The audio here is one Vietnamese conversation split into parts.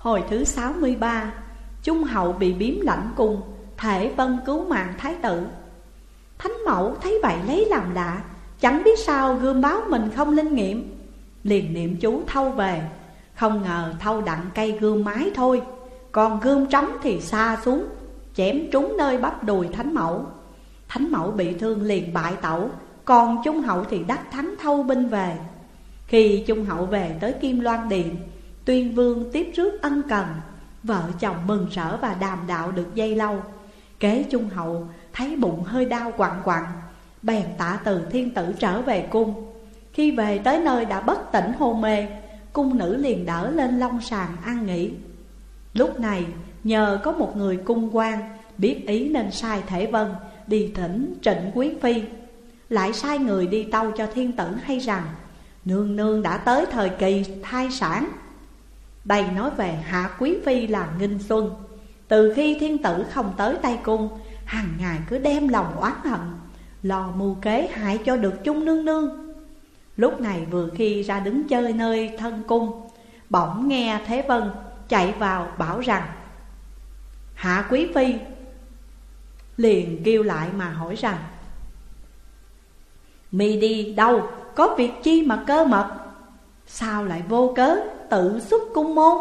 Hồi thứ 63, Trung hậu bị biếm lãnh cung, Thể Vân cứu mạng thái tử. Thánh mẫu thấy vậy lấy làm lạ, chẳng biết sao gươm báo mình không linh nghiệm, liền niệm chú thâu về. Không ngờ thâu đặng cây gươm mái thôi, còn gươm trống thì xa xuống, chém trúng nơi bắp đùi thánh mẫu. Thánh mẫu bị thương liền bại tẩu, còn Trung hậu thì đắc thắng thâu binh về. Khi Trung hậu về tới Kim Loan Điện, Tuyên Vương tiếp rước ân cần, vợ chồng mừng rỡ và đàm đạo được giây lâu. Kế Trung hậu thấy bụng hơi đau quặn quặn, bèn tạ từ thiên tử trở về cung. Khi về tới nơi đã bất tỉnh hôn mê, cung nữ liền đỡ lên long sàng an nghỉ. Lúc này nhờ có một người cung quan biết ý nên sai Thể Vân đi thỉnh Trịnh Quý Phi, lại sai người đi tâu cho thiên tử hay rằng nương nương đã tới thời kỳ thai sản. Đây nói về Hạ Quý Phi là Nghinh Xuân. Từ khi thiên tử không tới Tây Cung, hàng ngày cứ đem lòng oán hận, lo mưu kế hại cho được chung nương nương. Lúc này vừa khi ra đứng chơi nơi thân cung, bỗng nghe Thế Vân chạy vào bảo rằng Hạ Quý Phi. Liền kêu lại mà hỏi rằng mi đi đâu, có việc chi mà cơ mật, sao lại vô cớ tự xuất cung môn?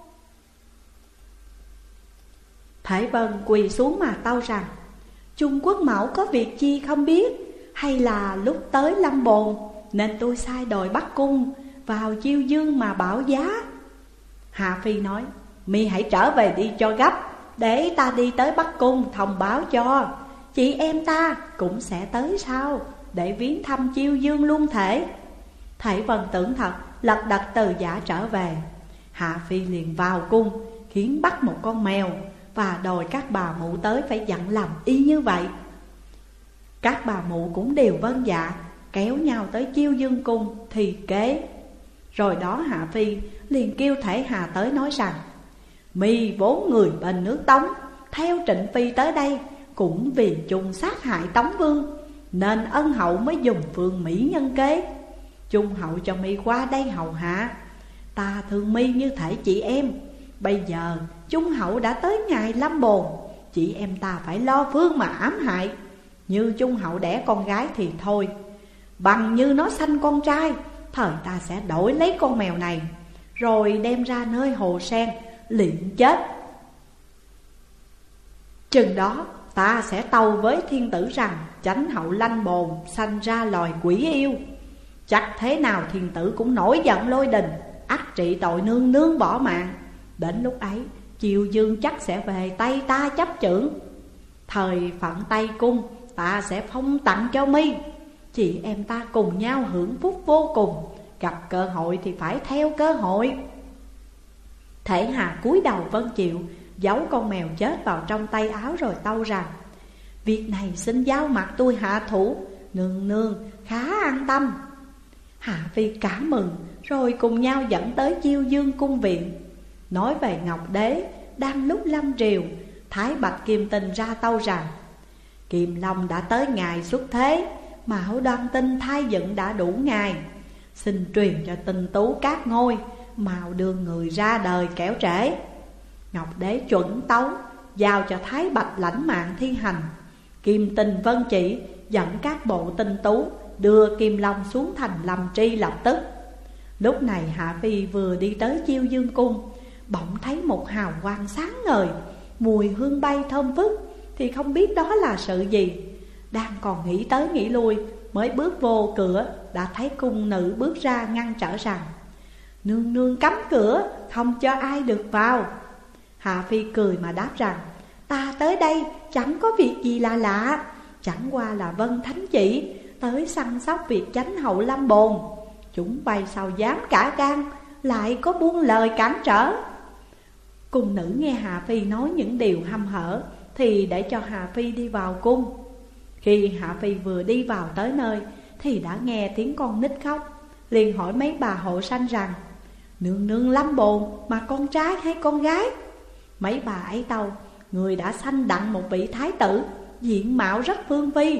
Thể Vân quỳ xuống mà tâu rằng Trung Quốc mẫu có việc chi không biết, hay là lúc tới Lâm Bồn nên tôi sai đòi bắt cung vào chiêu dương mà bảo giá. Hạ Phi nói mi hãy trở về đi cho gấp, để ta đi tới Bắc Cung thông báo cho chị em ta cũng sẽ tới sau, để viếng thăm chiêu dương luôn thể. Thể Vân tưởng thật, lật đật từ giả trở về. Hạ Phi liền vào cung, khiến bắt một con mèo và đòi các bà mụ tới phải dặn làm y như vậy. Các bà mụ cũng đều vâng dạ, kéo nhau tới chiêu dương cung thì kế. Rồi đó Hạ Phi liền kêu Thể Hà tới nói rằng mi vốn người bên nước Tống, theo Trịnh Phi tới đây cũng vì chung sát hại Tống Vương, nên ân hậu mới dùng phương mỹ nhân kế. Trung hậu cho mi qua đây hầu hạ, ta thương mi như thể chị em. Bây giờ Trung hậu đã tới ngày Lâm Bồn, chị em ta phải lo phương mà ám hại. Như Trung hậu đẻ con gái thì thôi, bằng như nó sanh con trai, thời ta sẽ đổi lấy con mèo này, rồi đem ra nơi hồ sen liệng chết. Chừng đó ta sẽ tâu với thiên tử rằng chánh hậu Lanh Bồn sanh ra loài quỷ yêu. Chắc thế nào thiên tử cũng nổi giận lôi đình, ắt trị tội nương nương bỏ mạng. Đến lúc ấy chiêu dương chắc sẽ về tay ta chấp chưởng. Thời phận Tây Cung ta sẽ phong tặng cho mi, chị em ta cùng nhau hưởng phúc vô cùng. Gặp cơ hội thì phải theo cơ hội. Thể Hà cúi đầu vâng chịu, giấu con mèo chết vào trong tay áo rồi tâu rằng việc này xin giao mặt tôi hạ thủ, nương nương khá an tâm. Hạ Phi cảm mừng, rồi cùng nhau dẫn tới chiêu dương cung viện. Nói về Ngọc Đế, đang lúc lâm triều, Thái Bạch Kim Tinh ra tâu rằng Kim Long đã tới ngày xuất thế, Mạo Đoan Tinh thai dựng đã đủ ngày. Xin truyền cho Tinh Tú các ngôi, Mạo đưa người ra đời kẻo trễ. Ngọc Đế chuẩn tấu, giao cho Thái Bạch lãnh mạng thi hành. Kim Tinh vân chỉ, dẫn các bộ tinh tú đưa Kim Long xuống thành Lâm Tri lập tức. Lúc này Hạ Phi vừa đi tới chiêu dương cung, bỗng thấy một hào quang sáng ngời, mùi hương bay thơm phức, thì không biết đó là sự gì. Đang còn nghĩ tới nghĩ lui, mới bước vô cửa đã thấy cung nữ bước ra ngăn trở rằng nương nương cấm cửa, không cho ai được vào. Hạ Phi cười mà đáp rằng ta tới đây chẳng có việc gì là lạ, chẳng qua là vân thánh chỉ tới săn sóc việc chánh hậu Lâm Bồn. Chúng bay sao dám cả gan, lại có buông lời cản trở. Cung nữ nghe Hạ Phi nói những điều hăm hở, thì để cho Hạ Phi đi vào cung. Khi Hạ Phi vừa đi vào tới nơi, thì đã nghe tiếng con nít khóc. Liền hỏi mấy bà hộ sanh rằng nương nương Lâm Bồn mà con trai hay con gái? Mấy bà ấy tâu người đã sanh đặng một vị thái tử, diện mạo rất phương phi.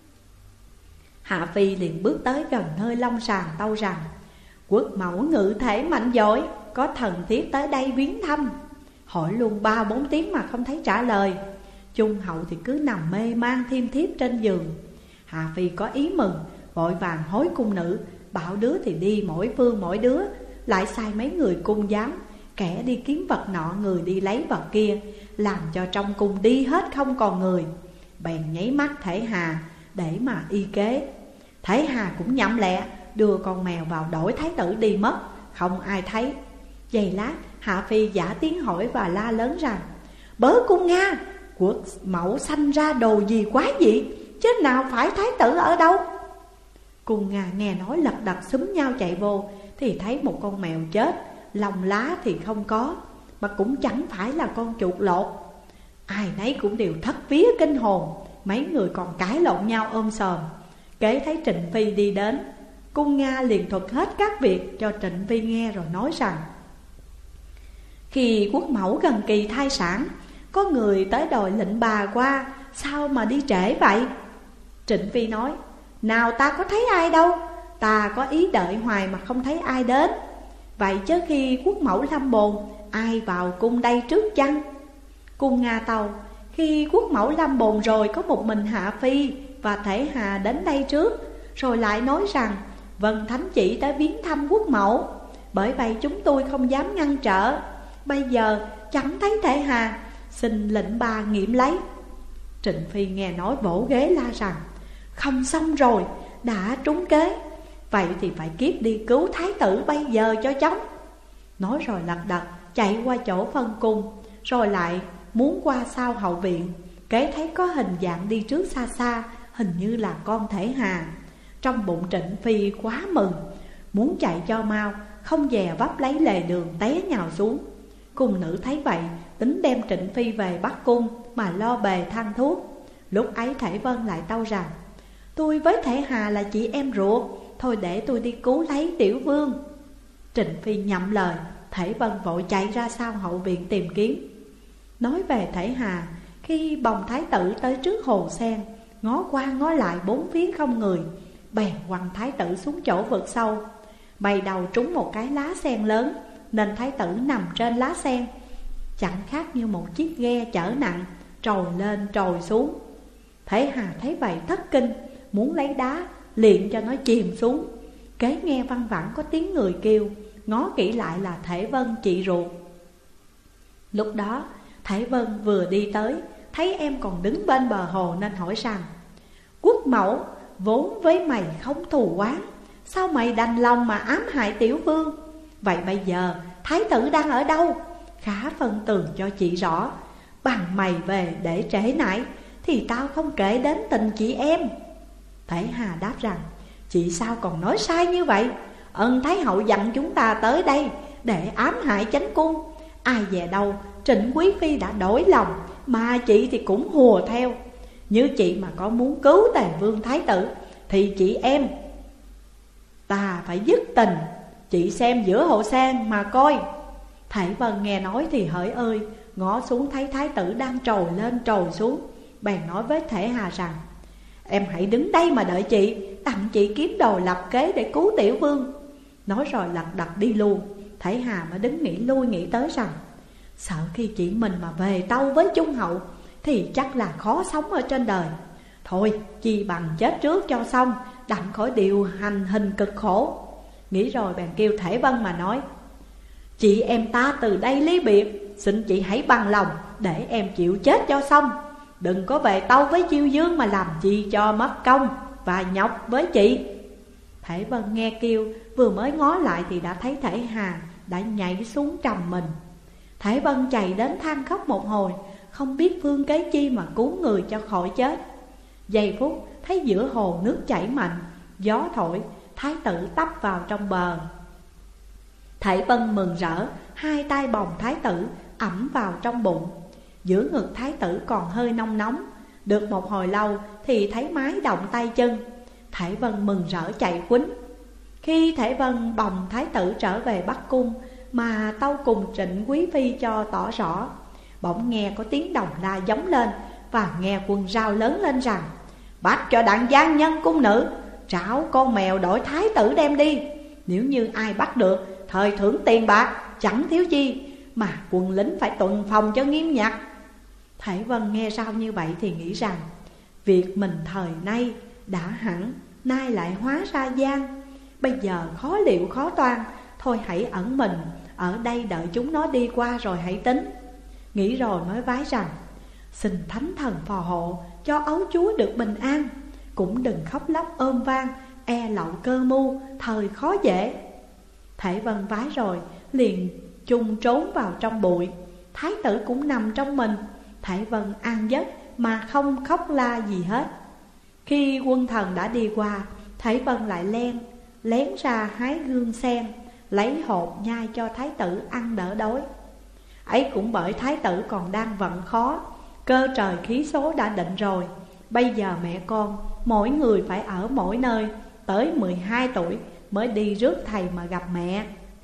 Hạ Phi liền bước tới gần nơi long sàng tâu rằng quốc mẫu ngự thể mạnh giỏi, có thần thiếp tới đây viếng thăm. Hỏi luôn 3-4 tiếng mà không thấy trả lời. Trung hậu thì cứ nằm mê man thiêm thiếp trên giường. Hạ Phi có ý mừng, vội vàng hối cung nữ, bảo đứa thì đi mỗi phương mỗi đứa, lại sai mấy người cung giám, kẻ đi kiếm vật nọ, người đi lấy vật kia, làm cho trong cung đi hết không còn người. Bèn nháy mắt Thể Hà để mà y kế. Thể Hà cũng nhậm lẹ, đưa con mèo vào đổi thái tử đi mất, không ai thấy. Giây lát Hạ Phi giả tiếng hỏi và la lớn rằng: Bớ cung Nga, quốc mẫu sanh ra đồ gì quái dị, chứ nào phải thái tử ở đâu? Cung Nga nghe nói lật đật xúm nhau chạy vô, thì thấy một con mèo chết, lông lá thì không có, mà cũng chẳng phải là con chuột lột. Ai nấy cũng đều thất vía kinh hồn, mấy người còn cãi lộn nhau ôm sòm. Kế thấy Trịnh Phi đi đến, Cung Nga liền thuật hết các việc cho Trịnh Phi nghe rồi nói rằng: Khi quốc mẫu gần kỳ thai sản, có người tới đòi lệnh bà qua, sao mà đi trễ vậy? Trịnh Phi nói: Nào ta có thấy ai đâu, ta có ý đợi hoài mà không thấy ai đến. Vậy chứ khi quốc mẫu lâm bồn, ai vào cung đây trước chăng? Cung Nga tâu: Khi quốc mẫu lâm bồn rồi, có một mình Hạ Phi và Thể Hà đến đây trước, rồi lại nói rằng vâng thánh chỉ tới viếng thăm quốc mẫu. Bởi vậy chúng tôi không dám ngăn trở. Bây giờ chẳng thấy Thể Hà, xin lệnh bà nghiệm lấy. Trịnh Phi nghe nói vỗ ghế la rằng: Không xong rồi, đã trúng kế. Vậy thì phải kiếp đi cứu thái tử bây giờ cho chóng. Nói rồi lật đật chạy qua chỗ phân cung, rồi lại muốn qua sau hậu viện. Kế thấy có hình dạng đi trước xa xa, hình như là con Thể Hà. Trong bụng Trịnh Phi quá mừng, muốn chạy cho mau, không dè vấp lấy lề đường té nhào xuống. Cung nữ thấy vậy, tính đem Trịnh Phi về Bắc Cung mà lo bề thang thuốc. Lúc ấy Thể Vân lại tâu rằng: Tôi với Thể Hà là chị em ruột, thôi để tôi đi cứu lấy tiểu vương. Trịnh Phi nhậm lời, Thể Vân vội chạy ra sau hậu viện tìm kiếm. Nói về Thể Hà, khi bồng thái tử tới trước hồ sen, ngó qua ngó lại bốn phía không người, bèn quăng thái tử xuống chỗ vực sâu. Bay đầu trúng một cái lá sen lớn, nên thái tử nằm trên lá sen, chẳng khác như một chiếc ghe chở nặng, trồi lên trồi xuống. Thể Hà thấy vậy thất kinh, muốn lấy đá liền cho nó chìm xuống. Kế nghe văng vẳng có tiếng người kêu, ngó kỹ lại là Thể Vân chị ruột. Lúc đó Thể Vân vừa đi tới, thấy em còn đứng bên bờ hồ nên hỏi rằng: Quốc mẫu, vốn với mày không thù oán, sao mày đành lòng mà ám hại tiểu vương? Vậy bây giờ thái tử đang ở đâu? Khá phân tường cho chị rõ, bằng mày về để trễ nải thì tao không kể đến tình chị em. Thể Hà đáp rằng: Chị sao còn nói sai như vậy? Ân Thái hậu dặn chúng ta tới đây để ám hại chánh cung. Ai về đâu Trịnh quý phi đã đổi lòng, mà chị thì cũng hùa theo. Như chị mà có muốn cứu Tề vương thái tử thì chị em ta phải dứt tình. Chị xem giữa hồ sen mà coi. Thể Vân nghe nói thì hỡi ơi, ngó xuống thấy thái tử đang trồi lên trồi xuống, bèn nói với Thể Hà rằng: Em hãy đứng đây mà đợi chị, tặng chị kiếm đồ lập kế để cứu tiểu vương. Nói rồi lật đật đi luôn. Thể Hà mới đứng nghĩ lui nghĩ tới rằng: Sợ khi chị mình mà về tâu với Trung hậu thì chắc là khó sống ở trên đời. Thôi chi bằng chết trước cho xong, đặng khỏi điều hành hình cực khổ. Nghĩ rồi bèn kêu Thể Vân mà nói: Chị em ta từ đây ly biệt, xin chị hãy bằng lòng để em chịu chết cho xong. Đừng có về tâu với Chiêu Dương mà làm chi cho mất công và nhọc với chị. Thể Vân nghe kêu, vừa mới ngó lại thì đã thấy Thể Hà đã nhảy xuống trầm mình. Thể Vân chạy đến than khóc một hồi, không biết phương kế chi mà cứu người cho khỏi chết. Giây phút thấy giữa hồ nước chảy mạnh, gió thổi, thái tử tấp vào trong bờ. Thể Vân mừng rỡ, hai tay bồng thái tử ẵm vào trong bụng. Giữa ngực thái tử còn hơi nóng nóng. Được một hồi lâu thì thấy mái động tay chân. Thể Vân mừng rỡ chạy quýnh. Khi Thể Vân bồng thái tử trở về Bắc Cung mà tâu cùng Trịnh quý phi cho tỏ rõ, bỗng nghe có tiếng đồng la giống lên, và nghe quân rao lớn lên rằng: Bắt cho đặng gian nhân cung nữ trảo con mèo đổi thái tử đem đi. Nếu như ai bắt được, thời thưởng tiền bạc, chẳng thiếu chi, mà quân lính phải tuần phòng cho nghiêm ngặt. Thể Vân nghe Rao như vậy thì nghĩ rằng việc mình thời nay đã hẳn, nay lại hóa ra gian. Bây giờ khó liệu khó toan, thôi hãy ẩn mình ở đây đợi chúng nó đi qua rồi hãy tính. Nghĩ rồi mới vái rằng xin thánh thần phò hộ cho ấu chúa được bình an, cũng đừng khóc lóc ôm van, e lậu cơ mưu, thời khó dễ. Thể Vân vái rồi liền chung trốn vào trong bụi. Thái tử cũng nằm trong mình. Thể Vân an giấc mà không khóc la gì hết. Khi quân thần đã đi qua, Thể Vân lại lén ra hái gương sen, lấy hột nhai cho thái tử ăn đỡ đói. Ấy cũng bởi thái tử còn đang vận khó, cơ trời khí số đã định rồi. Bây giờ mẹ con mỗi người phải ở mỗi nơi, tới 12 tuổi mới đi rước thầy mà gặp mẹ.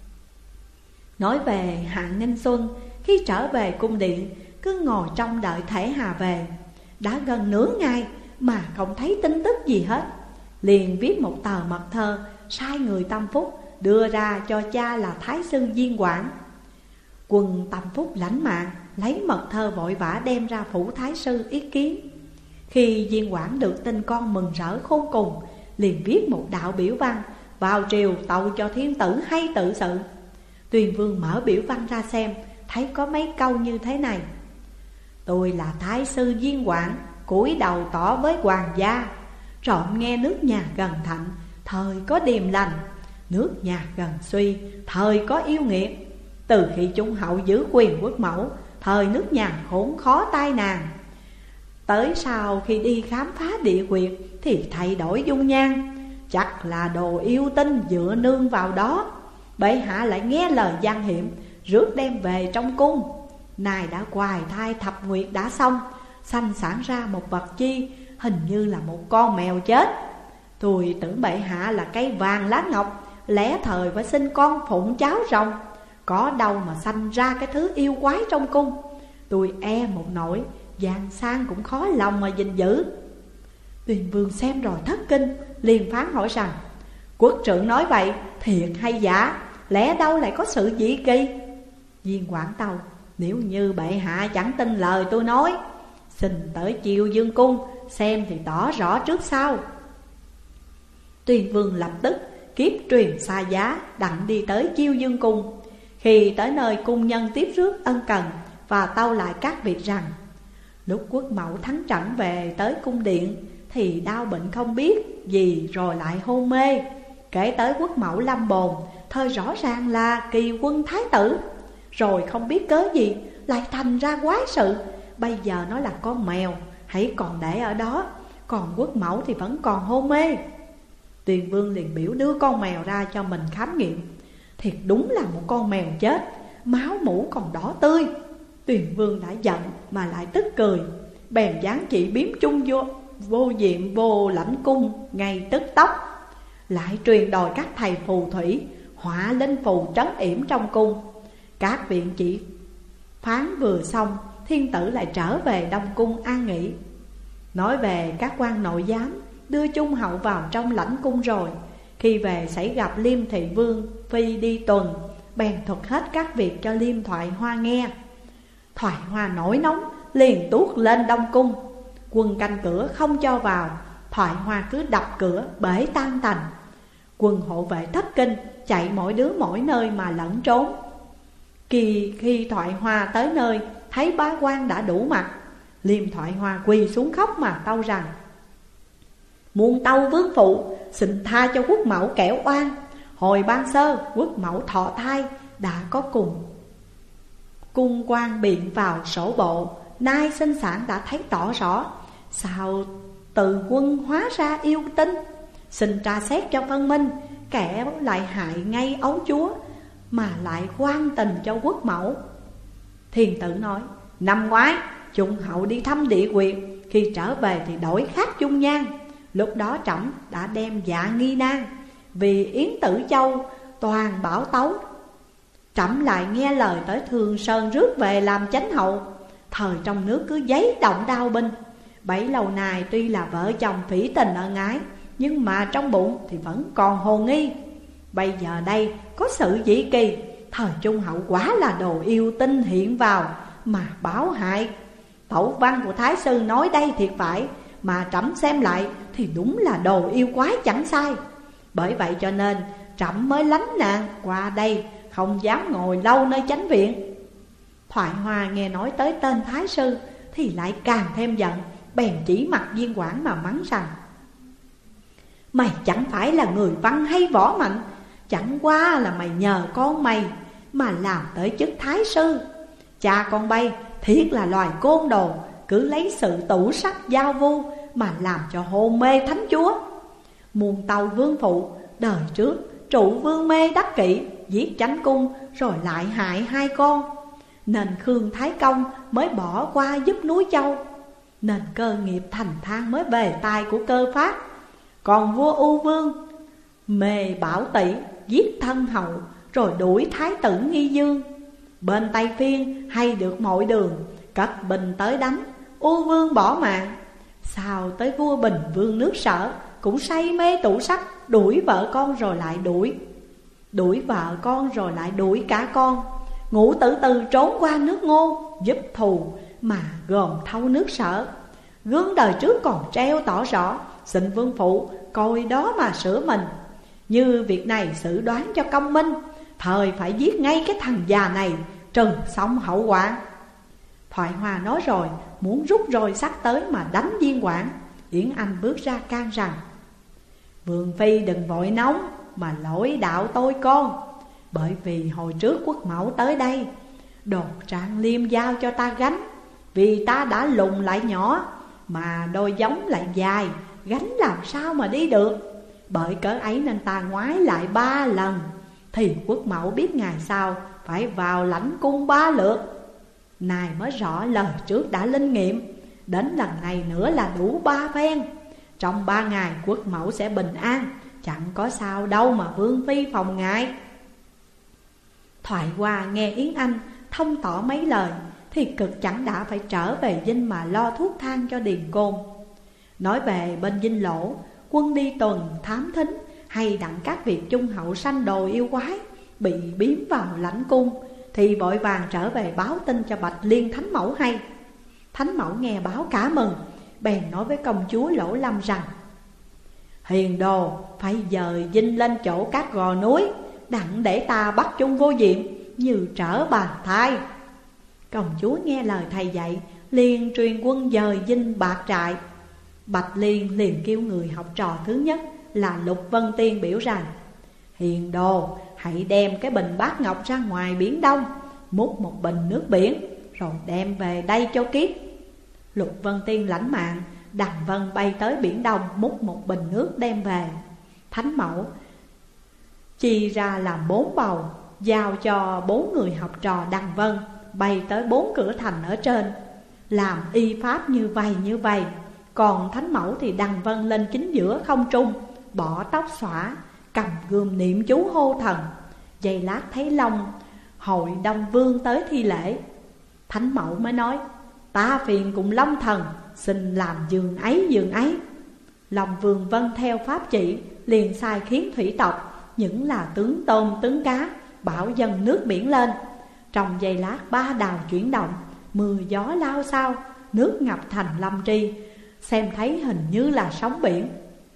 Nói về Hạng Ninh Xuân, khi trở về cung điện cứ ngồi trong đợi Thể Hà về. Đã gần nửa ngày mà không thấy tin tức gì hết. Liền viết một tờ mật thơ, sai người Tâm Phúc đưa ra cho cha là Thái sư Diên Quảng. Quân Tâm Phúc lãnh mạng, lấy mật thơ vội vã đem ra phủ Thái sư ý kiến. Khi Diên Quảng được tin con mừng rỡ khôn cùng, liền viết một đạo biểu văn vào triều tâu cho thiên tử hay tự sự. Tuyền Vương mở biểu văn ra xem, thấy có mấy câu như thế này: tôi là Thái sư Diên Quảng, cúi đầu tỏ với hoàng gia, trộm nghe nước nhà gần thạnh, thời có điềm lành, nước nhà gần suy, thời có yêu nghiệt. Từ khi Trung hậu giữ quyền quốc mẫu, thời nước nhà khốn khó tai nạn. Tới sau khi đi khám phá địa quyệt thì thay đổi dung nhan, chắc là đồ yêu tinh dựa nương vào đó. Bệ hạ lại nghe lời gian hiểm, rước đem về trong cung. Này đã hoài thai thập nguyệt đã xong, sanh sản ra một vật chi, hình như là một con mèo chết. Tôi tưởng bệ hạ là cây vàng lá ngọc, lẽ thời phải sinh con phụng cháu rồng, có đâu mà sanh ra cái thứ yêu quái trong cung. Tôi e một nỗi giang sang cũng khó lòng mà gìn giữ. Tuyền Vương xem rồi thất kinh, liền phán hỏi rằng: quốc trưởng nói vậy thiệt hay giả, lẽ đâu lại có sự dị kỳ? Diên Quảng tâu: nếu như bệ hạ chẳng tin lời tôi nói, xin tới Chiêu Dương cung xem thì tỏ rõ trước sau. Tuyền Vương lập tức kiếp truyền xa giá, đặng đi tới Chiêu Dương cung. Khi tới nơi, cung nhân tiếp rước ân cần và tâu lại các việc rằng: lúc quốc mẫu thắng trận về tới cung điện thì đau bệnh không biết gì rồi lại hôn mê. Kể tới quốc mẫu lâm bồn, thời rõ ràng là kỳ quân thái tử, rồi không biết cớ gì lại thành ra quái sự. Bây giờ nó là con mèo, hãy còn để ở đó, còn quốc mẫu thì vẫn còn hôn mê. Tuyền Vương liền biểu đưa con mèo ra cho mình khám nghiệm. Thiệt đúng là một con mèo chết, máu mũ còn đỏ tươi. Tuyền Vương đã giận mà lại tức cười, bèn giáng chỉ biếm chung vô diệm vô lãnh cung ngay tức tốc. Lại truyền đòi các thầy phù thủy họa linh phù trấn yểm trong cung. Các viện chỉ phán vừa xong, thiên tử lại trở về Đông cung an nghỉ. Nói về các quan nội giám đưa Trung hậu vào trong lãnh cung rồi, khi về xảy gặp Liêm Thị Vương phi đi tuần, bèn thuật hết các việc cho Liêm Thoại Hoa nghe. Thoại Hoa nổi nóng, liền tuốt lên Đông cung. Quân canh cửa không cho vào, Thoại Hoa cứ đập cửa bể tan tành. Quân hộ vệ thất kinh, chạy mỗi đứa mỗi nơi mà lẫn trốn. Khi Thoại Hoa tới nơi, thấy bá quan đã đủ mặt. Liêm Thoại Hoa quỳ xuống khóc mà tâu rằng: muôn tâu vương phụ, xin tha cho quốc mẫu kẻo oan. Hồi ban sơ quốc mẫu thọ thai đã có cùng cung quan biện vào sổ bộ, nay sinh sản đã thấy tỏ rõ, sao từ quân hóa ra yêu tinh. Xin tra xét cho phân minh, kẻ lại hại ngay ấu chúa mà lại quan tình cho quốc mẫu. Thiên tử nói: năm ngoái Trung hậu đi thăm địa quyệt, khi trở về thì đổi khác dung nhan. Lúc đó trẫm đã đem dạ nghi nan, vì Yến Tử Châu toàn bảo tấu. Trẫm lại nghe lời tới Thường Sơn rước về làm chánh hậu. Thời trong nước cứ giấy động đao binh. Bấy lâu nay tuy là vợ chồng phỉ tình ân ái, nhưng mà trong bụng thì vẫn còn hồ nghi. Bây giờ đây có sự dị kỳ, thời Trung Hậu quả là đồ yêu tinh hiện vào mà báo hại. Tẩu văn của Thái sư nói đây thiệt phải, mà trẫm xem lại thì đúng là đồ yêu quái chẳng sai. Bởi vậy cho nên trẫm mới lánh nạn qua đây, không dám ngồi lâu nơi chánh viện. Thoại Hoa nghe nói tới tên Thái sư thì lại càng thêm giận, bèn chỉ mặt Viên Quảng mà mắng rằng: mày chẳng phải là người văn hay võ mạnh, chẳng qua là mày nhờ con mày mà làm tới chức Thái sư. Cha con bay thiệt là loài côn đồ, cứ lấy sự tủ sắc giao vu mà làm cho hôn mê thánh chúa. Muôn tàu vương phụ đời trước trụ vương mê đắc kỷ, giết chánh cung rồi lại hại hai con, nên Khương Thái Công mới bỏ qua giúp núi Châu, nên cơ nghiệp thành thang mới về tay của Cơ Phát. Còn vua U Vương mê Bảo Tỷ, giết thân hậu rồi đuổi Thái tử Nghi Dương. Bên Tây Phiên hay được mọi đường, cất bình tới đánh, U Vương bỏ mạng. Sao tới vua Bình Vương nước Sở cũng say mê tủ sắc, đuổi vợ con rồi lại đuổi vợ con rồi lại đuổi cả con. Ngũ Tử Từ trốn qua nước Ngô giúp thù mà gồm thâu nước Sở. Gương đời trước còn treo tỏ rõ, xin vương phụ coi đó mà sửa mình. Như việc này xử đoán cho công minh, thời phải giết ngay cái thằng già này, trừ xong hậu hoạn. Thoại Hòa nói rồi muốn rút roi sắt tới mà đánh Viên Quảng. Yến Anh bước ra can rằng: Vương phi đừng vội nóng mà lỗi đạo tôi con. Bởi vì hồi trước Quốc Mẫu tới đây đột Trạng Liêm giao cho ta gánh, vì ta đã lùn lại nhỏ mà đôi giống lại dài, gánh làm sao mà đi được. Bởi cớ ấy nên ta ngoái lại 3 lần, thì Quốc Mẫu biết ngày sau phải vào lãnh cung 3 lượt. Này mới rõ lời trước đã linh nghiệm, đến lần này nữa là đủ 3 phen. Trong 3 ngày Quốc Mẫu sẽ bình an, chẳng có sao đâu mà Vương phi phòng ngại. Thoại Hoa nghe Yến Anh thông tỏ mấy lời thì cực chẳng đã phải trở về dinh mà lo thuốc thang cho Điền Côn. Nói về bên dinh Lỗ, quân đi tuần thám thính hay đặng các việc Trung Hậu sanh đồ yêu quái bị biếm vào lãnh cung, thì vội vàng trở về báo tin cho Bạch Liên Thánh Mẫu hay. Thánh Mẫu nghe báo cả mừng, bèn nói với công chúa Lỗ Lâm rằng: Hiền đồ phải dời dinh lên chỗ các gò núi, đặng để ta bắt chung vô diệm như trở bàn thai. Công chúa nghe lời thầy dạy, liền truyền quân dời dinh Bạc Trại. Bạch Liên liền kêu người học trò thứ nhất là Lục Vân Tiên biểu rằng: Hiền đồ hãy đem cái bình bát ngọc ra ngoài biển Đông, múc một bình nước biển rồi đem về đây cho kiếp. Lục Vân Tiên lãnh mạng, Đằng Vân bay tới biển Đông múc một bình nước đem về. Thánh Mẫu chia ra làm 4 bầu, giao cho 4 người học trò Đằng Vân bay tới 4 cửa thành ở trên, làm y pháp như vậy. Còn Thánh Mẫu thì Đằng Vân lên chính giữa không trung, bỏ tóc xõa, cầm gươm niệm chú hô thần. Giây lát thấy Long hội Đông Vương tới thi lễ. Thánh Mẫu mới nói: Ta phiền cùng Long thần xin làm giường ấy. Long Vương vâng theo pháp chỉ, liền sai khiến thủy tộc, những là tướng tôm tướng cá, bảo dâng nước biển lên. Trong giây lát 3 đào chuyển động, mưa gió lao sao, nước ngập thành lâm tri, xem thấy hình như là sóng biển.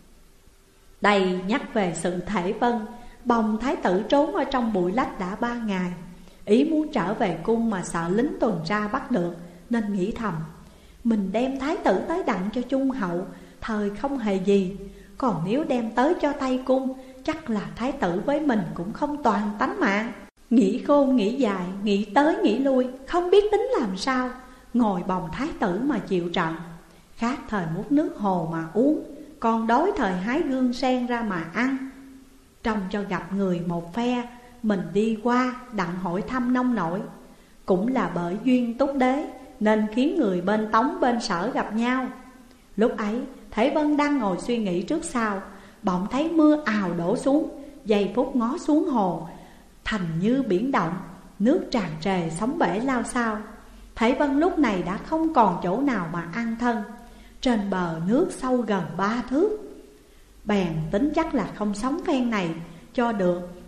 Đây nhắc về sự thể vân. Bồng thái tử trốn ở trong bụi lách đã 3 ngày, ý muốn trở về cung mà sợ lính tuần tra bắt được, nên nghĩ thầm: Mình đem thái tử tới đặng cho Trung Hậu, thời không hề gì. Còn nếu đem tới cho Tây cung, chắc là thái tử với mình cũng không toàn tánh mạng. Nghĩ khôn nghĩ dài, nghĩ tới nghĩ lui, không biết tính làm sao. Ngồi bồng thái tử mà chịu trận. Khát thời múc nước hồ mà uống, còn đói thời hái gương sen ra mà ăn. Trông cho gặp người một phe, mình đi qua đặng hỏi thăm nông nổi. Cũng là bởi duyên túc đế, nên khiến người bên Tống bên Sở gặp nhau. Lúc ấy Thể Vân đang ngồi suy nghĩ trước sau, bỗng thấy mưa ào đổ xuống. Giây phút ngó xuống hồ, thành như biển động, nước tràn trề sóng bể lao sao. Thể Vân lúc này đã không còn chỗ nào mà an thân. Trên bờ nước sâu gần 3 thước, bèn tính chắc là không sống phen này cho được,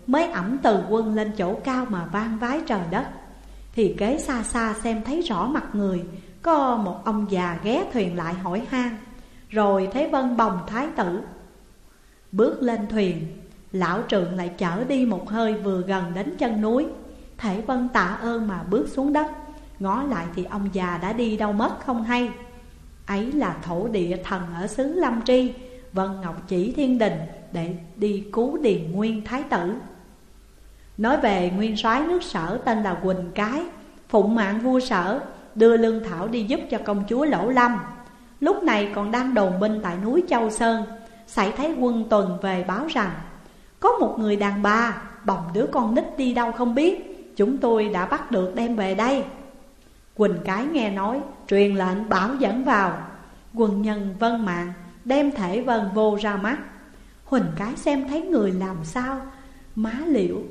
mới ẵm từ quân lên chỗ cao mà vang vái trời đất. Thì kế xa xa xem thấy rõ mặt người, có một ông già ghé thuyền lại hỏi han. Rồi Thế Vân bồng thái tử bước lên thuyền. Lão trượng lại chở đi một hơi, vừa gần đến chân núi. Thể Vân tạ ơn mà bước xuống đất, ngó lại thì ông già đã đi đâu mất không hay. Ấy là thổ địa thần ở xứ Lâm Tri, Vân Ngọc chỉ thiên đình để đi cứu Điền Nguyên thái tử. Nói về nguyên soái nước Sở tên là Quỳnh Cái, phụng mạng vua Sở, đưa lương thảo đi giúp cho công chúa Lỗ Lâm. Lúc này còn đang đồn binh tại núi Châu Sơn, xảy thấy quân tuần về báo rằng có một người đàn bà bồng đứa con nít đi đâu không biết, chúng tôi đã bắt được đem về đây. Quỳnh Cái nghe nói, truyền lệnh bảo dẫn vào. Quân nhân vâng mạng, đem Thể Vân vô ra mắt. Huỳnh Cái xem thấy người làm sao, má liễu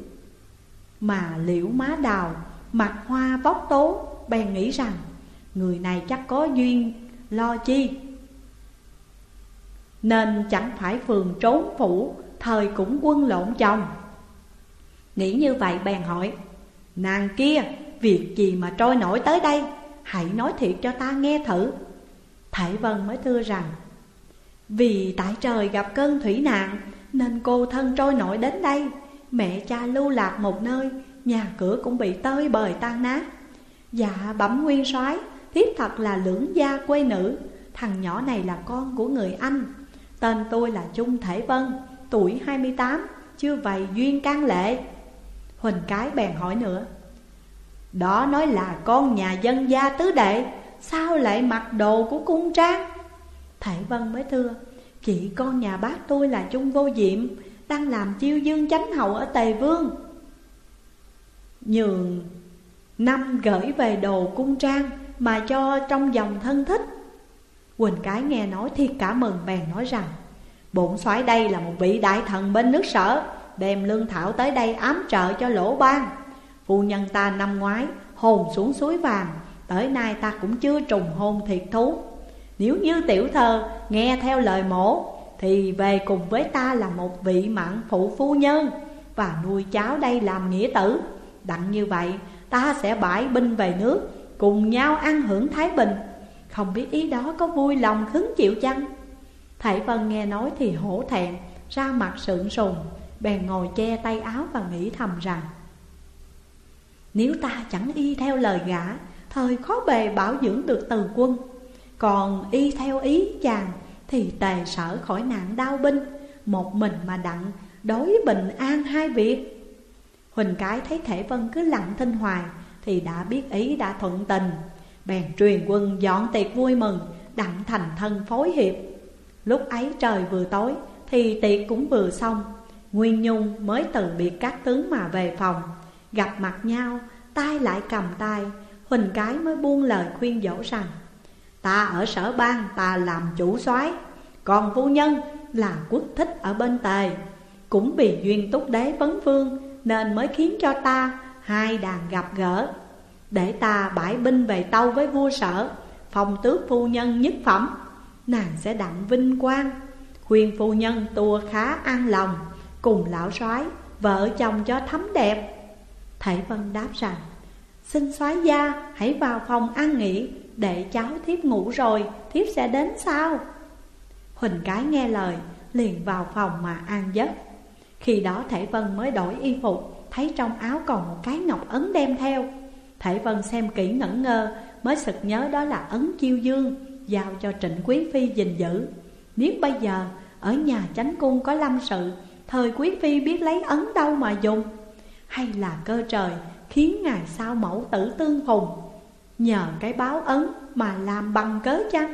má đào, mặt hoa vóc tố, bèn nghĩ rằng người này chắc có duyên lo chi, nên chẳng phải phường trốn phủ, thời cũng quân lộn chồng. Nghĩ như vậy bèn hỏi: nàng kia việc gì mà trôi nổi tới đây, hãy nói thiệt cho ta nghe thử. Thể Vân mới thưa rằng: vì tại trời gặp cơn thủy nạn, nên cô thân trôi nổi đến đây. Mẹ cha lưu lạc một nơi, nhà cửa cũng bị tơi bời tan nát. Dạ bẩm nguyên soái, thiếp thật là lưỡng gia quê nữ. Thằng nhỏ này là con của người Anh. Tên tôi là Trung Thể Vân, tuổi 28, chưa vầy duyên can lệ. Huỳnh Cái bèn hỏi nữa: đó nói là con nhà dân gia tứ đệ, sao lại mặc đồ của cung trang? Thể Vân mới thưa: chị con nhà bác tôi là Trung Vô Diệm, đang làm chiêu dương chánh hậu ở Tề Vương, nhường năm gửi về đồ cung trang mà cho trong dòng thân thích. Quỳnh Cái nghe nói thiệt cả mừng, bèn nói rằng: bổn soái đây là một vị đại thần bên nước Sở, đem lương thảo tới đây ám trợ cho Lỗ Bang. Phu nhân ta năm ngoái hồn xuống suối vàng, tới nay ta cũng chưa trùng hôn thiệt thú. Nếu như tiểu thơ nghe theo lời mổ, thì về cùng với ta là một vị mặn phụ phu nhân, và nuôi cháu đây làm nghĩa tử. Đặng như vậy ta sẽ bãi binh về nước, cùng nhau ăn hưởng thái bình. Không biết ý đó có vui lòng khứng chịu chăng? Thể Vân nghe nói thì hổ thẹn, ra mặt sượng sùng, bèn ngồi che tay áo và nghĩ thầm rằng: nếu ta chẳng y theo lời gã, thời khó bề bảo dưỡng được Từ quân. Còn y theo ý chàng thì Tề Sở khỏi nạn đao binh, một mình mà đặng đối bình an hai việc. Huỳnh Cái thấy Thể Vân cứ lặng thinh hoài, thì đã biết ý đã thuận tình, bèn truyền quân dọn tiệc vui mừng, đặng thành thân phối hiệp. Lúc ấy trời vừa tối, thì tiệc cũng vừa xong. Nguyên Nhung mới từ biệt các tướng mà về phòng, gặp mặt nhau, tay lại cầm tay. Huỳnh Cái mới buông lời khuyên dỗ rằng: ta ở Sở Bang ta làm chủ soái, còn phu nhân là quốc thích ở bên Tề. Cũng vì duyên túc đế vấn vương, nên mới khiến cho ta hai đàn gặp gỡ. Để ta bãi binh về tâu với vua Sở, phong tước phu nhân nhất phẩm, nàng sẽ đặng vinh quang. Khuyên phu nhân tua khá an lòng, cùng lão soái vợ chồng cho thấm đẹp. Thể Vân đáp rằng: xin soái gia hãy vào phòng ăn nghỉ, để cháu thiếp ngủ rồi thiếp sẽ đến sau. Huỳnh Cái nghe lời, liền vào phòng mà an giấc. Khi đó Thể Vân mới đổi y phục, thấy trong áo còn một cái ngọc ấn đem theo. Thể Vân xem kỹ ngẩn ngơ, mới sực nhớ đó là ấn chiêu dương, giao cho Trịnh Quý Phi gìn giữ. Nếu bây giờ ở nhà chánh cung có lâm sự, thời Quý Phi biết lấy ấn đâu mà dùng? Hay là cơ trời khiến ngài sao mẫu tử tương phùng, nhờ cái báo ấn mà làm bằng cớ chăng?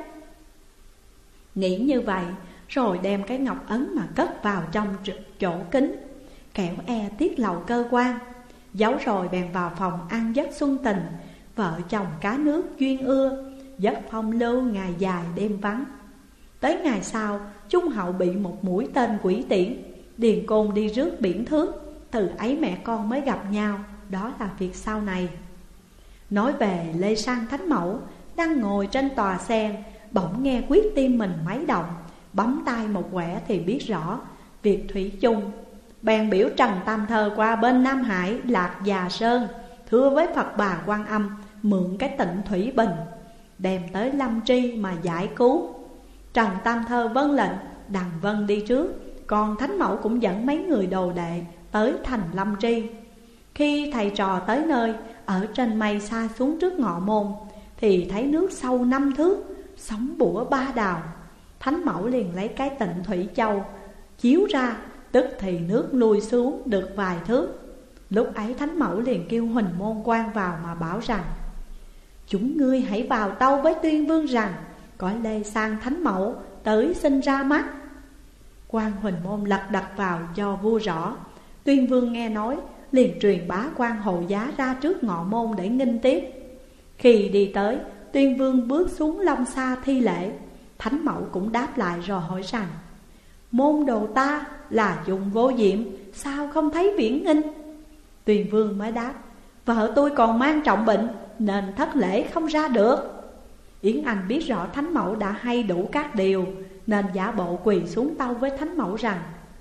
Nghĩ như vậy, rồi đem cái ngọc ấn mà cất vào trong chỗ kính, kẻo e tiết lộ cơ quan. Giấu rồi bèn vào phòng ăn giấc xuân tình. Vợ chồng cá nước duyên ưa, giấc phong lưu ngày dài đêm vắng. Tới ngày sau, Trung hậu bị một mũi tên quỷ tiễn, Điền Côn đi rước biển thước. Từ ấy mẹ con mới gặp nhau, đó là việc sau này. Nói về Lê Sang Thánh Mẫu, đang ngồi trên tòa sen, bỗng nghe quyết tim mình máy động. Bấm tay một quẻ thì biết rõ việc thủy chung. bèn biểu Trần Tam Thơ qua bên Nam Hải Lạc Già Sơn, thưa với Phật Bà Quan Âm mượn cái Tịnh Thủy Bình, đem tới Lâm Tri mà giải cứu. Trần Tam Thơ vâng lệnh, Đằng Vân đi trước, còn Thánh Mẫu cũng dẫn mấy người đồ đệ tới thành Lâm Tri. Khi thầy trò tới nơi, ở trên mây xa xuống trước ngọ môn, thì thấy nước sâu 5 thước, sóng bủa 3 đào. Thánh Mẫu liền lấy cái Tịnh Thủy Châu chiếu ra, tức thì nước lui xuống được vài thước. Lúc ấy Thánh Mẫu liền kêu Huỳnh Môn Quan vào mà bảo rằng: chúng ngươi hãy vào tâu với Tuyên Vương rằng có lê sang Thánh Mẫu tới xin ra mắt. Quan Huỳnh Môn lật đật vào cho vua rõ. Tuyên Vương nghe nói, liền truyền bá quan Hộ Giá ra trước ngọ môn để nghinh tiếp. Khi đi tới, Tuyên Vương bước xuống Long Sa thi lễ. Thánh Mẫu cũng đáp lại rồi hỏi rằng: môn đồ ta là dùng vô diệm, sao không thấy viễn nghinh? Tuyên Vương mới đáp: vợ tôi còn mang trọng bệnh, nên thất lễ không ra được. Yến Anh biết rõ Thánh Mẫu đã hay đủ các điều, nên giả bộ quỳ xuống tâu với Thánh Mẫu rằng: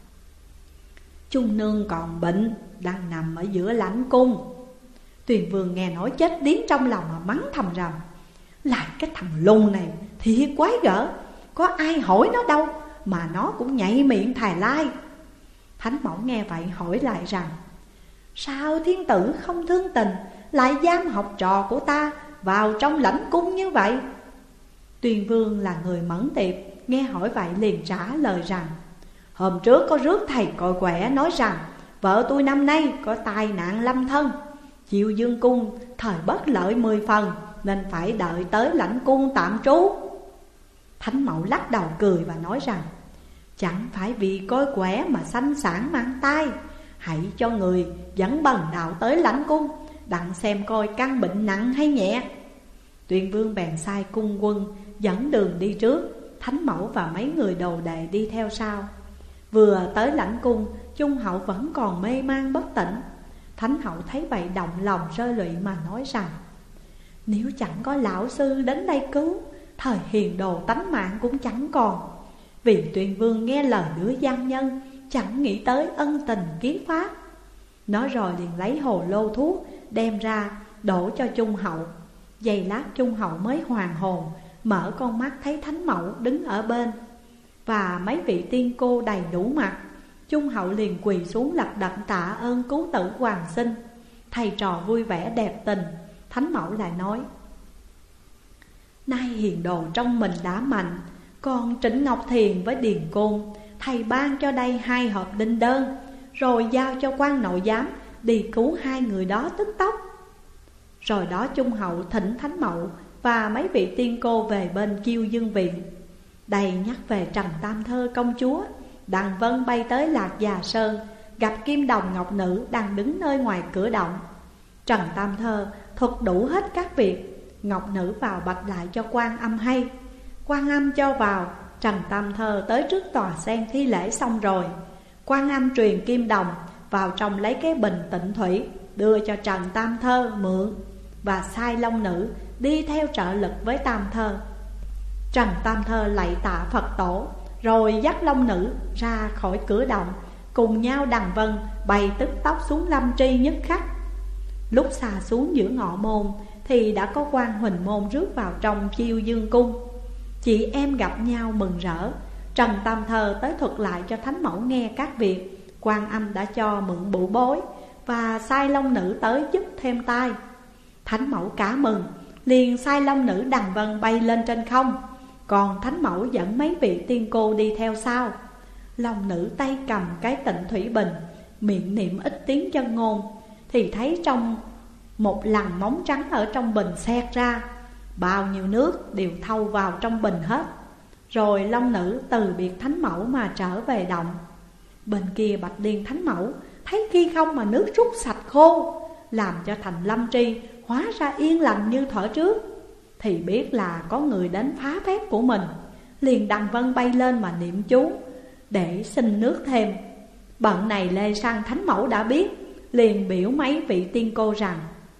Trung nương còn bệnh, đang nằm ở giữa lãnh cung. Tuyền Vương nghe nói chết điếng trong lòng mà mắng thầm rằng: lại cái thằng lùn này thiệt quái gở, có ai hỏi nó đâu mà nó cũng nhảy miệng thài lai. Thánh Mẫu nghe vậy hỏi lại rằng: sao thiên tử không thương tình, lại giam học trò của ta vào trong lãnh cung như vậy? Tuyền Vương là người mẫn tiệp, nghe hỏi vậy liền trả lời rằng: hôm trước có rước thầy còi quẻ nói rằng vợ tôi năm nay có tai nạn lâm thân, Chiêu Dương cung thời bất lợi 10 phần, nên phải đợi tới lãnh cung tạm trú. Thánh Mẫu lắc đầu cười và nói rằng: chẳng phải vì coi quẻ mà sanh sản mang tai, hãy cho người dẫn bần đạo tới lãnh cung, đặng xem coi căn bệnh nặng hay nhẹ. Tuyên Vương bèn sai cung quân dẫn đường đi trước, Thánh Mẫu và mấy người đồ đệ đi theo sau. Vừa tới lãnh cung, Trung Hậu vẫn còn mê man bất tỉnh. Thánh Hậu thấy vậy động lòng rơi lụy mà nói rằng: nếu chẳng có lão sư đến đây cứu, thời hiền đồ tánh mạng cũng chẳng còn. Vì Tuyên Vương nghe lời đứa gian nhân, chẳng nghĩ tới ân tình kiết pháp. Nói rồi liền lấy hồ lô thuốc đem ra đổ cho Trung Hậu. Giây lát Trung Hậu mới hoàn hồn, mở con mắt thấy Thánh Mẫu đứng ở bên và mấy vị tiên cô đầy đủ mặt. Trung Hậu liền quỳ xuống lật đật tạ ơn cứu tử hoàng sinh. Thầy trò vui vẻ đẹp tình. Thánh Mẫu lại nói: nay hiền đồ trong mình đã mạnh, còn Trịnh Ngọc Thiền với Điền Côn, thầy ban cho đây 2 hộp đinh đơn, rồi giao cho quan nội giám đi cứu 2 người đó tức tốc. Rồi đó Trung Hậu thỉnh Thánh Mẫu và mấy vị tiên cô về bên Chiêu Dương viện. Đầy nhắc về Trần Tam Thơ công chúa. Đằng Vân bay tới Lạc Già Sơn, gặp Kim Đồng Ngọc Nữ đang đứng nơi ngoài cửa động. Trần Tam Thơ thuật đủ hết các việc. Ngọc Nữ vào bạch lại cho Quan Âm hay. Quan Âm cho vào. Trần Tam Thơ tới trước tòa sen thi lễ xong rồi. Quan Âm truyền Kim Đồng vào trong lấy cái bình tịnh thủy, đưa cho Trần Tam Thơ mượn, và sai Long Nữ đi theo trợ lực với Tam Thơ. Trần Tam Thơ lạy tạ Phật tổ, rồi dắt Long Nữ ra khỏi cửa động, cùng nhau Đằng Vân bay tức tốc xuống Lâm Tri nhất khắc. Lúc xa xuống giữa ngọ môn thì đã có quan Huỳnh Môn rước vào trong Chiêu Dương cung. Chị em gặp nhau mừng rỡ. Trần Tam Thơ tới thuật lại cho Thánh Mẫu nghe các việc Quan Âm đã cho mượn bụ bối, và sai Long Nữ tới giúp thêm tay. Thánh Mẫu cả mừng, liền sai Long Nữ Đằng Vân bay lên trên không, còn Thánh Mẫu dẫn mấy vị tiên cô đi theo sau. Long Nữ tay cầm cái Tịnh Thủy Bình, miệng niệm ít tiếng chân ngôn, thì thấy trong một lằn móng trắng ở trong bình xẹt ra, bao nhiêu nước đều thâu vào trong bình hết. Rồi Long Nữ từ biệt Thánh Mẫu mà trở về động. Bên kia Bạch Liên Thánh Mẫu thấy khi không mà nước rút sạch khô, làm cho thành Lâm Tri hóa ra yên lành như thuở trước, thì biết là có người đến phá phép của mình. Liền Đằng Vân bay lên mà niệm chú để xin nước thêm. Bận này Lê Sang Thánh Mẫu đã biết, liền biểu mấy vị tiên cô rằng: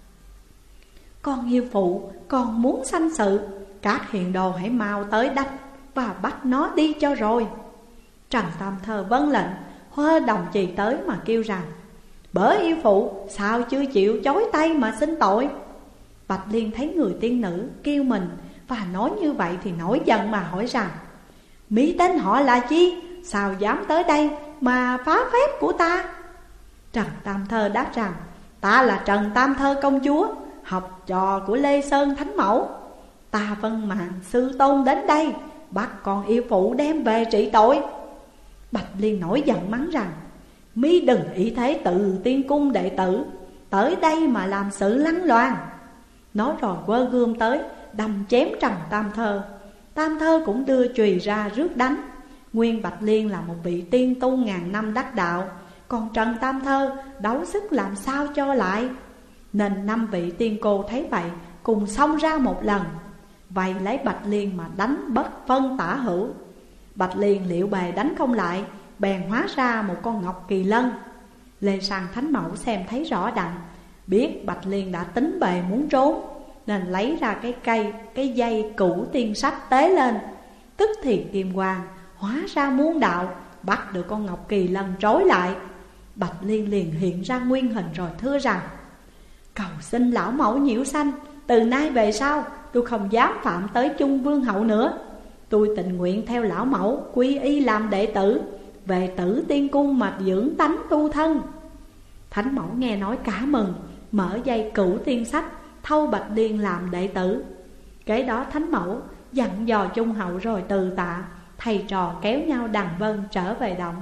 con hiêu phụ còn muốn sanh sự, các hiền đồ hãy mau tới đắp và bắt nó đi cho rồi. Trần Tam Thơ vâng lệnh, Hoa đồng trì tới mà kêu rằng: Bỡ yêu phụ, sao chưa chịu chối tay mà xin tội? Bạch Liên thấy người tiên nữ kêu mình và nói như vậy thì nổi giận mà hỏi rằng: Mỹ tên họ là chi? Sao dám tới đây mà phá phép của ta? Trần Tam Thơ đáp rằng: Ta là Trần Tam Thơ công chúa, học trò của Lê Sơn Thánh Mẫu. Ta vâng mạng sư tôn đến đây, bắt con yêu phụ đem về trị tội. Bạch Liên nổi giận mắng rằng: Mi đừng ý thế từ tiên cung đệ tử tới đây mà làm sự lăng loàn. Nói rồi quơ gươm tới đâm chém Trần Tam Thơ. Tam Thơ cũng đưa chùy ra rước đánh. Nguyên Bạch Liên là một vị tiên tu ngàn năm đắc đạo, còn Trần Tam Thơ đấu sức làm sao cho lại. Nên 5 vị tiên cô thấy vậy cùng xông ra một lần, vậy lấy Bạch Liên mà đánh bất phân tả hữu. Bạch Liên liệu bề đánh không lại, bèn hóa ra một con ngọc kỳ lân. Lê Sang Thánh Mẫu xem thấy rõ đặng, biết Bạch Liên đã tính bề muốn trốn, nên lấy ra cái dây cửu tiên sách tế lên. Tức thì kim quang hóa ra muôn đạo, bắt được con ngọc kỳ lân trói lại. Bạch Liên liền hiện ra nguyên hình rồi thưa rằng: Cầu xin lão mẫu nhiễu sanh, từ nay về sau tôi không dám phạm tới chung vương hậu nữa. Tôi tình nguyện theo lão mẫu quy y làm đệ tử, về Tử Tiên Cung mà dưỡng tánh tu thân. Thánh Mẫu nghe nói cả mừng, mở dây cửu tiên sách thâu Bạch Liên làm đệ tử. Kế đó Thánh Mẫu dặn dò Trung Hậu rồi từ tạ, thầy trò kéo nhau đằng vân trở về động.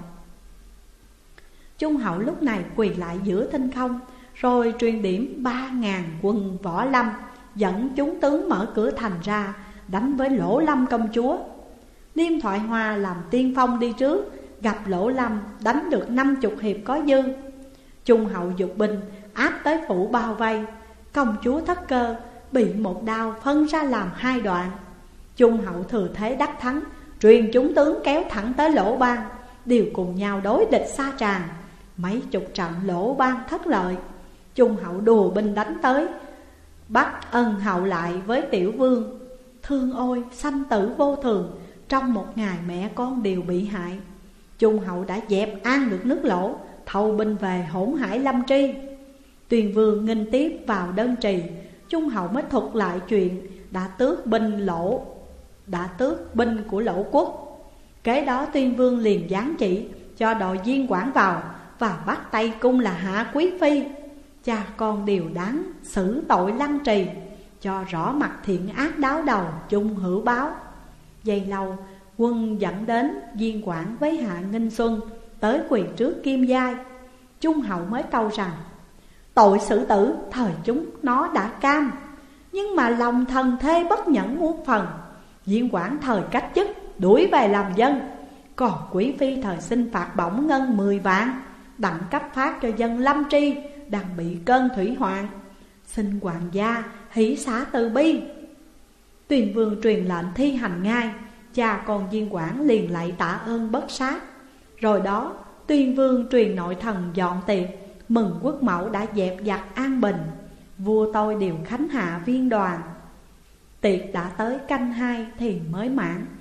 Trung Hậu lúc này quỳ lại giữa thinh không, rồi truyền điểm 3.000 quân võ lâm, dẫn chúng tướng mở cửa thành ra đánh với Lỗ Lâm công chúa. Liêm Thoại Hoa làm tiên phong đi trước, gặp Lỗ Lâm đánh được 50 hiệp có dư. Trung Hậu dục binh áp tới phủ bao vây. Công chúa Thất Cơ bị một đao phân ra làm 2 đoạn. Trung Hậu thừa thế đắc thắng, truyền chúng tướng kéo thẳng tới Lỗ Bang, đều cùng nhau đối địch xa tràn. Mấy chục trận Lỗ Bang thất lợi. Trung Hậu đùa binh đánh tới, bắt ân hậu lại với Tiểu Vương. Thương ôi, sanh tử vô thường, trong một ngày mẹ con đều bị hại. Trung Hậu đã dẹp an được nước Lỗ, thâu binh về Hỗn Hải Lâm Tri. Tuyền Vương nghênh tiếp vào Đơn Trì. Trung Hậu mới thuật lại chuyện đã tước binh của Lỗ quốc. Kế đó Tuyên Vương liền giáng chỉ cho đội viên quản vào và bắt Tây Cung là Hạ Quý Phi. Cha con đều đáng xử tội lăng trì, cho rõ mặt thiện ác đáo đầu chung hữu báo. Giây lâu quân dẫn đến viên quản với Hạ Nghinh Xuân tới quỳ trước Kim Giai. Trung Hậu mới tâu rằng: Tội xử tử thời chúng nó đã cam, nhưng mà lòng thần thê bất nhẫn muôn phần. Viên quản thời cách chức đuổi về làm dân, còn Quý Phi thời xin phạt bổng ngân 10 vạn, đặng cấp phát cho dân Lâm Tri đang bị cơn thủy hoạn. Xin hoàng gia hỷ xả từ bi. Tuyền Vương truyền lệnh thi hành ngay. Cha con viên quản liền lạy tạ ơn bất sát. Rồi đó Tuyền Vương truyền nội thần dọn tiệc, mừng quốc mẫu đã dẹp giặc an bình. Vua tôi điều khánh hạ viên đoàn. Tiệc đã tới canh 2 thì mới mãn.